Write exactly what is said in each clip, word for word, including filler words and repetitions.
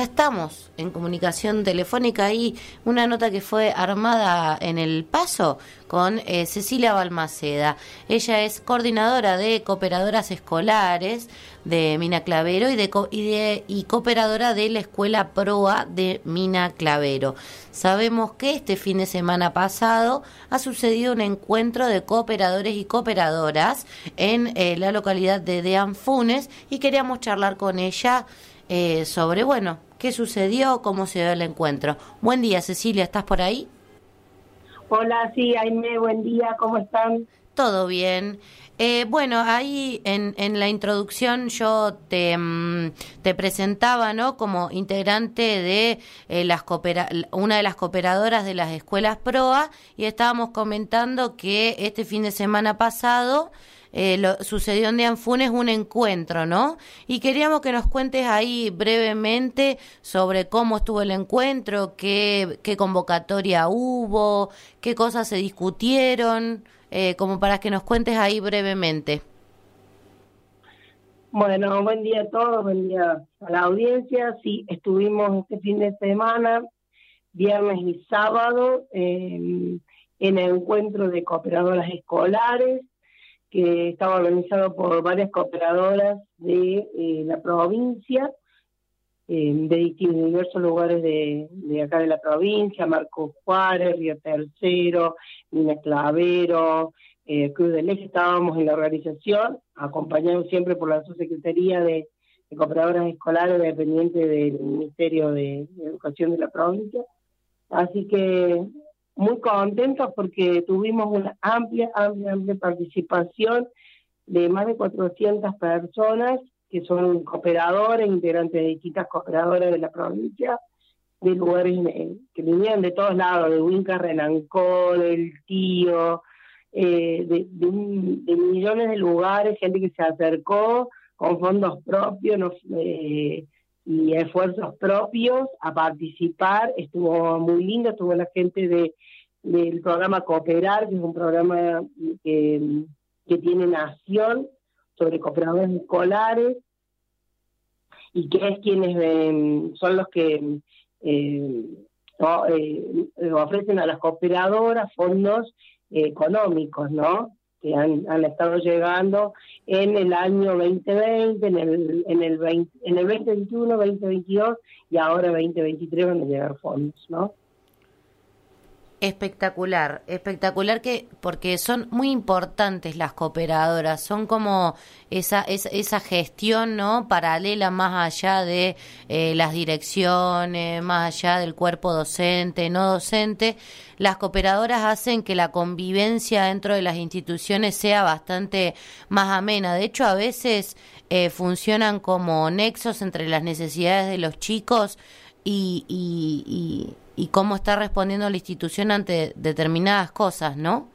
estamos en comunicación telefónica y una nota que fue armada en El Paso con eh, Cecilia Balmaceda. Ella es coordinadora de cooperadoras escolares de Mina Clavero y de, co y de y cooperadora de la Escuela Proa de Mina Clavero. Sabemos que este fin de semana pasado ha sucedido un encuentro de cooperadores y cooperadoras en eh, la localidad de Deán Funes y queríamos charlar con ella eh, sobre, bueno, qué sucedió, cómo se dio el encuentro. Buen día, Cecilia, ¿estás por ahí? Hola, sí, Aime, buen día, ¿cómo están? Todo bien. Eh, bueno, ahí en, en la introducción yo te, mm, te presentaba, ¿no?, como integrante de eh, las coopera una de las cooperadoras de las escuelas Proa, y estábamos comentando que este fin de semana pasado eh, lo, sucedió en Deán Funes un encuentro, ¿no? Y queríamos que nos cuentes ahí brevemente sobre cómo estuvo el encuentro, qué, qué convocatoria hubo, qué cosas se discutieron. Eh, como para que nos cuentes ahí brevemente. Bueno, buen día a todos, buen día a la audiencia. Sí, estuvimos este fin de semana, viernes y sábado, eh, en el encuentro de cooperadoras escolares, que estaba organizado por varias cooperadoras de eh, la provincia, eh, de distintos diversos lugares de, de acá de la provincia: Marcos Juárez, Río Tercero, Mina Clavero, eh, Cruz del Eje. Estábamos en la organización, acompañados siempre por la Subsecretaría de, de Cooperadoras Escolares, dependiente del Ministerio de, de Educación de la provincia. Así que muy contentos porque tuvimos una amplia, amplia, amplia participación de más de cuatrocientas personas, que son cooperadores, integrantes de distintas cooperadoras de la provincia, de lugares eh, que vinían de todos lados, de Huinca, Renancó, del Tío, eh, de, de, un, de millones de lugares, gente que se acercó con fondos propios no, eh, y esfuerzos propios a participar. Estuvo muy lindo, estuvo la gente de del programa Cooperar, que es un programa que, que tiene Nación sobre cooperadores escolares, y que es quienes eh, son los que eh, no, eh, ofrecen a las cooperadoras fondos eh, económicos, ¿no?, que han, han estado llegando en el año veinte veinte, en el en el veinte, en el veinte veintiuno, veinte veintidós y ahora veinte veintitrés van a llegar fondos, ¿no? Espectacular, espectacular, que porque son muy importantes las cooperadoras, son como esa esa, esa gestión, ¿no?, paralela, más allá de eh, las direcciones, más allá del cuerpo docente, no docente. Las cooperadoras hacen que la convivencia dentro de las instituciones sea bastante más amena. De hecho, a veces eh, funcionan como nexos entre las necesidades de los chicos y, y, y y cómo está respondiendo la institución ante determinadas cosas, ¿no?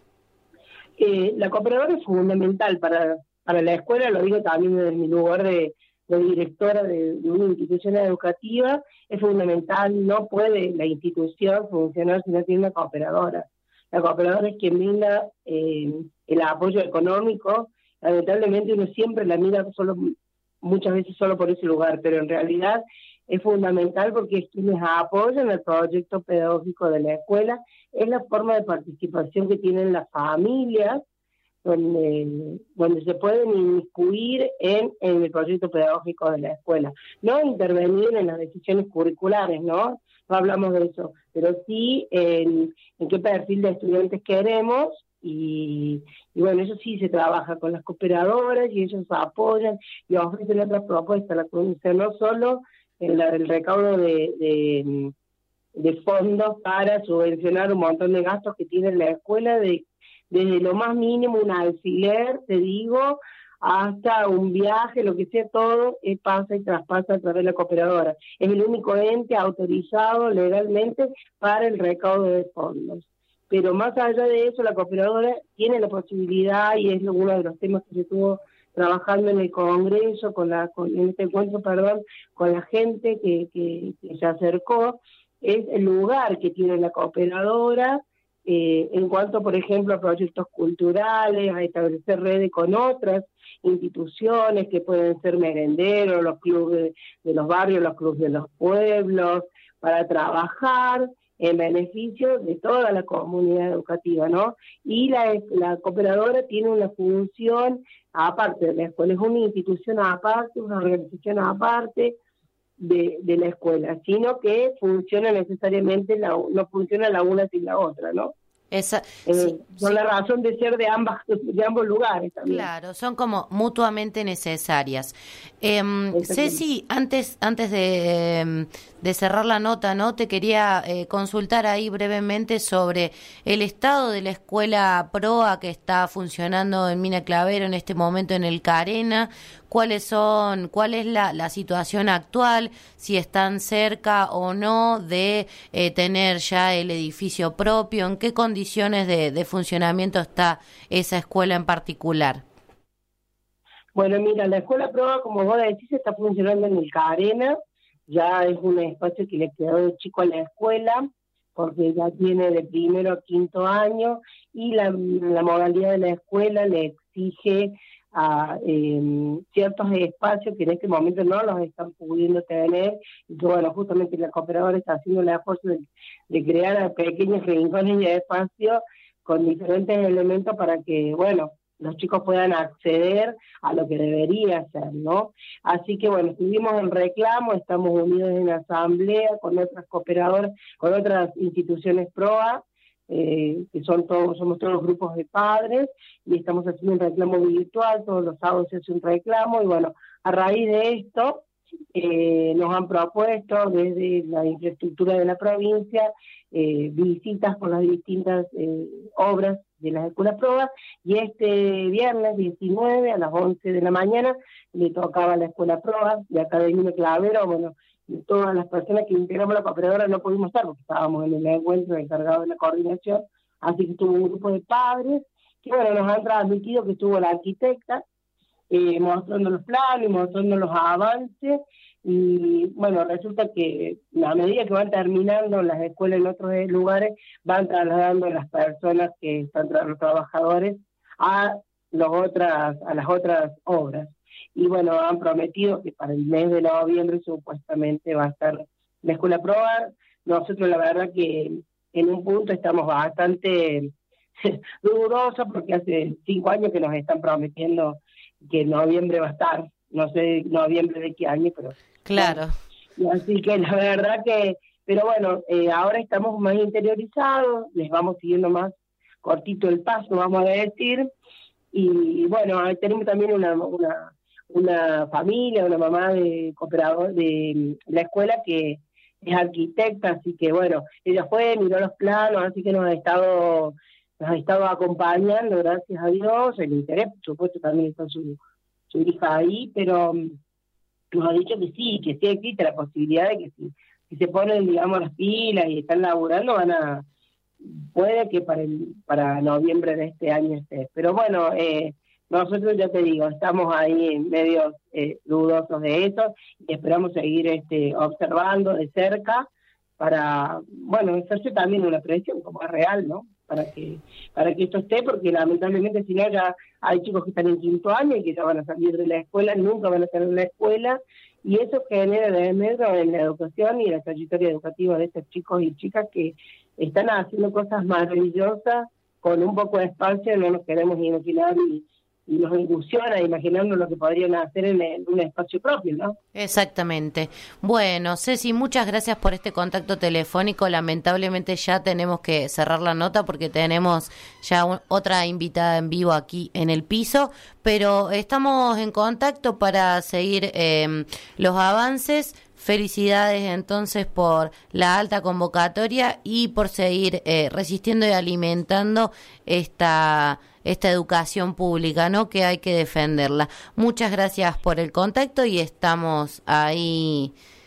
Eh, la cooperadora es fundamental para, para la escuela, lo digo también desde mi lugar de, de directora de, de una institución educativa. Es fundamental, no puede la institución funcionar si no tiene una cooperadora. La cooperadora es quien brinda eh, el apoyo económico. Lamentablemente uno siempre la mira solo, muchas veces solo por ese lugar, pero en realidad es fundamental porque es quienes apoyan el proyecto pedagógico de la escuela. Es la forma de participación que tienen las familias, donde, donde se pueden inmiscuir en, en el proyecto pedagógico de la escuela. No intervenir en las decisiones curriculares, ¿no? No hablamos de eso, pero sí en, en qué perfil de estudiantes queremos. Y, y bueno, eso sí se trabaja con las cooperadoras y ellos apoyan y ofrecen otras propuestas a la comunidad, no solo el, el recaudo de, de, de fondos para subvencionar un montón de gastos que tiene la escuela, de, desde lo más mínimo, un alquiler, te digo, hasta un viaje, lo que sea, todo eh, pasa y traspasa a través de la cooperadora. Es el único ente autorizado legalmente para el recaudo de fondos. Pero más allá de eso, la cooperadora tiene la posibilidad, y es uno de los temas que se estuvo trabajando en el Congreso, con la con, en este encuentro, perdón, con la gente que, que, que se acercó, es el lugar que tiene la cooperadora eh, en cuanto, por ejemplo, a proyectos culturales, a establecer redes con otras instituciones que pueden ser merenderos, los clubes de los barrios, los clubes de los pueblos, para trabajar en beneficio de toda la comunidad educativa, ¿no? Y la, la cooperadora tiene una función aparte de la escuela, es una institución aparte, una organización aparte de, de la escuela, sino que funciona necesariamente, la, no funciona la una sin la otra, ¿no? Esa, eh, sí, con sí. la razón de ser de ambas de ambos lugares también. Claro, son como mutuamente necesarias. Eh, Ceci, antes antes de, de cerrar la nota, ¿no? Te quería eh, consultar ahí brevemente sobre el estado de la escuela PROA que está funcionando en Mina Clavero en este momento en el Carena. ¿Cuáles son, cuál es la, la situación actual? Si están cerca o no de eh, tener ya el edificio propio, ¿en qué condiciones de, de funcionamiento está esa escuela en particular? Bueno, mira, la escuela PROA, como vos decís, está funcionando en el Carena, ya es un espacio que le quedó de chico a la escuela, porque ya tiene de primero a quinto año, y la, la modalidad de la escuela le exige a eh, ciertos espacios que en este momento no los están pudiendo tener, y que bueno, justamente la cooperadora está haciendo el esfuerzo de, de crear pequeños rincones de espacio con diferentes elementos para que, bueno, los chicos puedan acceder a lo que debería ser, ¿no? Así que bueno, estuvimos en reclamo, estamos unidos en asamblea con otras cooperadoras, con otras instituciones PROA, eh, que son todos, somos todos grupos de padres, y estamos haciendo un reclamo virtual, todos los sábados se hace un reclamo, y bueno, a raíz de esto, eh, nos han propuesto desde la infraestructura de la provincia eh, visitas por las distintas eh, obras de las escuelas PROA, y este viernes diecinueve a las once de la mañana le tocaba a la escuela PROA de acá de Mina Clavero. Bueno, todas las personas que integramos la cooperadora no pudimos estar porque estábamos en el encuentro encargado de la coordinación, así que estuvo un grupo de padres que bueno, nos han transmitido que estuvo la arquitecta eh, mostrando los planos, mostrando los avances, y bueno, resulta que a medida que van terminando las escuelas en otros lugares, van trasladando a las personas que están, los trabajadores, a, los otras, a las otras obras. Y bueno, han prometido que para el mes de noviembre supuestamente va a estar la escuela PROA. Nosotros la verdad que en un punto estamos bastante dudosos porque hace cinco años que nos están prometiendo que en noviembre va a estar, no sé noviembre de qué año, pero... Claro. Bueno, así que la verdad que, pero bueno, eh, ahora estamos más interiorizados, les vamos siguiendo más cortito el paso, vamos a decir, y bueno, tenemos también una, una, una familia, una mamá de cooperador de la escuela que es arquitecta, así que bueno, ella fue, miró los planos, así que nos ha estado, nos ha estado acompañando, gracias a Dios, el interés, por supuesto, también está su, su hija ahí, pero nos ha dicho que sí, que sí existe la posibilidad de que si, si se ponen, digamos, las pilas y están laburando, van a, puede que para el, para noviembre de este año esté. Pero bueno, eh, nosotros ya te digo, estamos ahí medio eh, dudosos de eso y esperamos seguir este, observando de cerca para, bueno, hacerse también una presión como es real, ¿no? Para que para que esto esté, porque lamentablemente si no ya hay chicos que están en quinto año y que ya van a salir de la escuela, nunca van a estar en la escuela, y eso genera desmedro en la educación y la trayectoria educativa de estos chicos y chicas que están haciendo cosas maravillosas con un poco de espacio, no nos queremos imaginar y, y nos ilusiona imaginando lo que podrían hacer en, en un espacio propio, ¿no? Exactamente. Bueno, Ceci, muchas gracias por este contacto telefónico. Lamentablemente ya tenemos que cerrar la nota porque tenemos ya un, otra invitada en vivo aquí en el piso, pero estamos en contacto para seguir eh, los avances. Felicidades entonces por la alta convocatoria y por seguir eh, resistiendo y alimentando esta esta educación pública, ¿no? Que hay que defenderla. Muchas gracias por el contacto y estamos ahí